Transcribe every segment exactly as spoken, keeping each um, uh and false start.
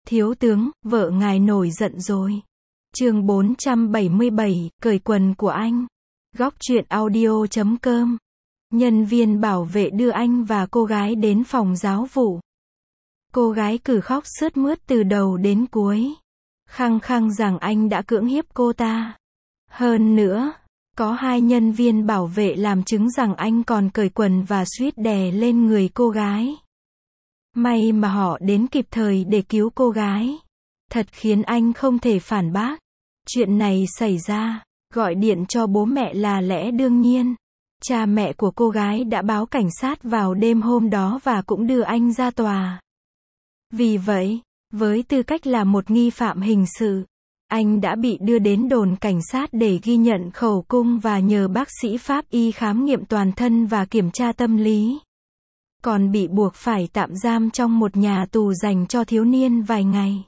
Thiếu tướng, vợ ngài nổi giận rồi. Chương bốn trăm bảy mươi bảy, cởi quần của anh. Góc truyện audio chấm com. Nhân viên bảo vệ đưa anh và cô gái đến phòng giáo vụ. Cô gái cứ khóc sướt mướt từ đầu đến cuối. Khăng khăng rằng anh đã cưỡng hiếp cô ta. Hơn nữa, có hai nhân viên bảo vệ làm chứng rằng anh còn cởi quần và suýt đè lên người cô gái. May mà họ đến kịp thời để cứu cô gái. Thật khiến anh không thể phản bác. Chuyện này xảy ra, gọi điện cho bố mẹ là lẽ đương nhiên. Cha mẹ của cô gái đã báo cảnh sát vào đêm hôm đó và cũng đưa anh ra tòa. Vì vậy, với tư cách là một nghi phạm hình sự, anh đã bị đưa đến đồn cảnh sát để ghi nhận khẩu cung và nhờ bác sĩ pháp y khám nghiệm toàn thân và kiểm tra tâm lý. Còn bị buộc phải tạm giam trong một nhà tù dành cho thiếu niên vài ngày.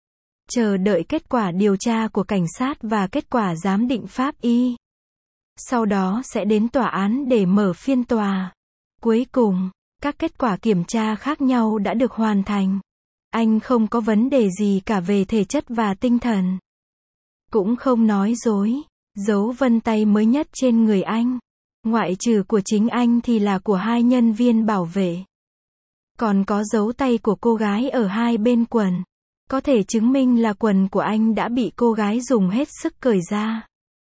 Chờ đợi kết quả điều tra của cảnh sát và kết quả giám định pháp y. Sau đó sẽ đến tòa án để mở phiên tòa. Cuối cùng, các kết quả kiểm tra khác nhau đã được hoàn thành. Anh không có vấn đề gì cả về thể chất và tinh thần. Cũng không nói dối. Dấu vân tay mới nhất trên người anh, ngoại trừ của chính anh thì là của hai nhân viên bảo vệ. Còn có dấu tay của cô gái ở hai bên quần. Có thể chứng minh là quần của anh đã bị cô gái dùng hết sức cởi ra.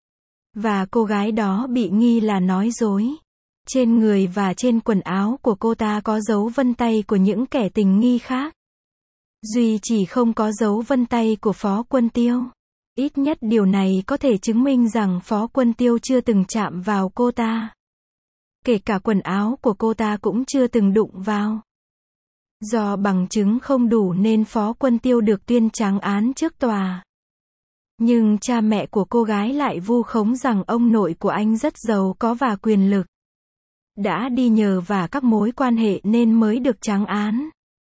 Và cô gái đó bị nghi là nói dối. Trên người và trên quần áo của cô ta có dấu vân tay của những kẻ tình nghi khác. Duy chỉ không có dấu vân tay của Phó Quân Tiêu. Ít nhất điều này có thể chứng minh rằng Phó Quân Tiêu chưa từng chạm vào cô ta. Kể cả quần áo của cô ta cũng chưa từng đụng vào. Do bằng chứng không đủ nên Phó Quân Tiêu được tuyên trắng án trước tòa. Nhưng cha mẹ của cô gái lại vu khống rằng ông nội của anh rất giàu có và quyền lực. Đã đi nhờ vả các mối quan hệ nên mới được trắng án.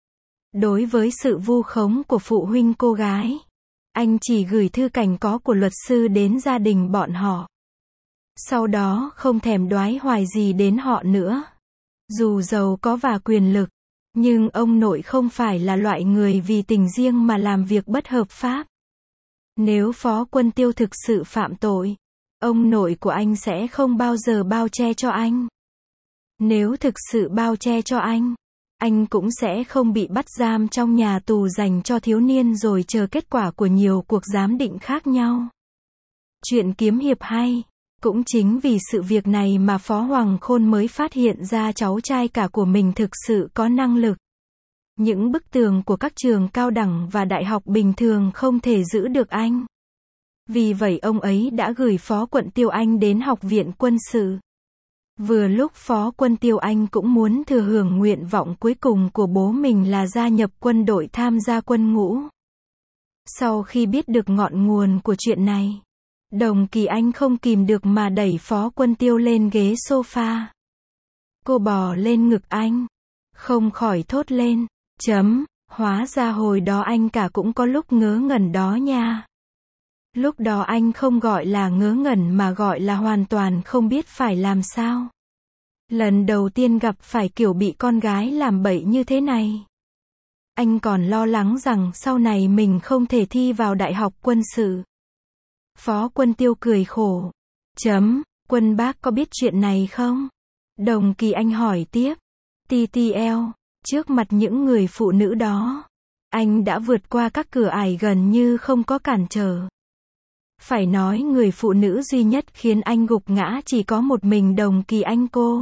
Đối với sự vu khống của phụ huynh cô gái, anh chỉ gửi thư cảnh có của luật sư đến gia đình bọn họ. Sau đó không thèm đoái hoài gì đến họ nữa. Dù giàu có và quyền lực, nhưng ông nội không phải là loại người vì tình riêng mà làm việc bất hợp pháp. Nếu Phó Quân Tiêu thực sự phạm tội, ông nội của anh sẽ không bao giờ bao che cho anh. Nếu thực sự bao che cho anh, anh cũng sẽ không bị bắt giam trong nhà tù dành cho thiếu niên rồi chờ kết quả của nhiều cuộc giám định khác nhau. Chuyện kiếm hiệp hay. Cũng chính vì sự việc này mà Phó Hoàng Khôn mới phát hiện ra cháu trai cả của mình thực sự có năng lực. Những bức tường của các trường cao đẳng và đại học bình thường không thể giữ được anh. Vì vậy ông ấy đã gửi Phó Quân Tiêu Anh đến học viện quân sự. Vừa lúc Phó Quân Tiêu Anh cũng muốn thừa hưởng nguyện vọng cuối cùng của bố mình là gia nhập quân đội tham gia quân ngũ. Sau khi biết được ngọn nguồn của chuyện này, Đồng Kỳ Anh không kìm được mà đẩy Phó Quân Tiêu lên ghế sofa. Cô bò lên ngực anh, không khỏi thốt lên, chấm, hóa ra hồi đó anh cả cũng có lúc ngớ ngẩn đó nha. Lúc đó anh không gọi là ngớ ngẩn mà gọi là hoàn toàn không biết phải làm sao. Lần đầu tiên gặp phải kiểu bị con gái làm bậy như thế này. Anh còn lo lắng rằng sau này mình không thể thi vào đại học quân sự. Phó Quân Tiêu cười khổ. Chấm, Quân bác có biết chuyện này không? Đồng Kỳ Anh hỏi tiếp. tê tê lờ, trước mặt những người phụ nữ đó, anh đã vượt qua các cửa ải gần như không có cản trở. Phải nói người phụ nữ duy nhất khiến anh gục ngã chỉ có một mình Đồng Kỳ Anh cô.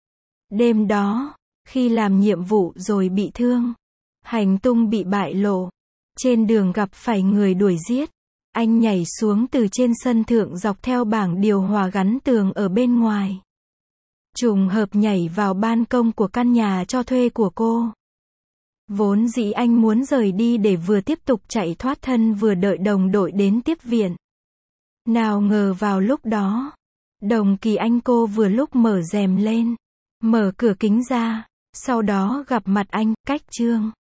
Đêm đó, khi làm nhiệm vụ rồi bị thương, hành tung bị bại lộ, trên đường gặp phải người đuổi giết, anh nhảy xuống từ trên sân thượng dọc theo bảng điều hòa gắn tường ở bên ngoài. Trùng hợp nhảy vào ban công của căn nhà cho thuê của cô. Vốn dĩ anh muốn rời đi để vừa tiếp tục chạy thoát thân vừa đợi đồng đội đến tiếp viện. Nào ngờ vào lúc đó, Đồng Kỳ Anh cô vừa lúc mở rèm lên, mở cửa kính ra, sau đó gặp mặt anh, cách chương.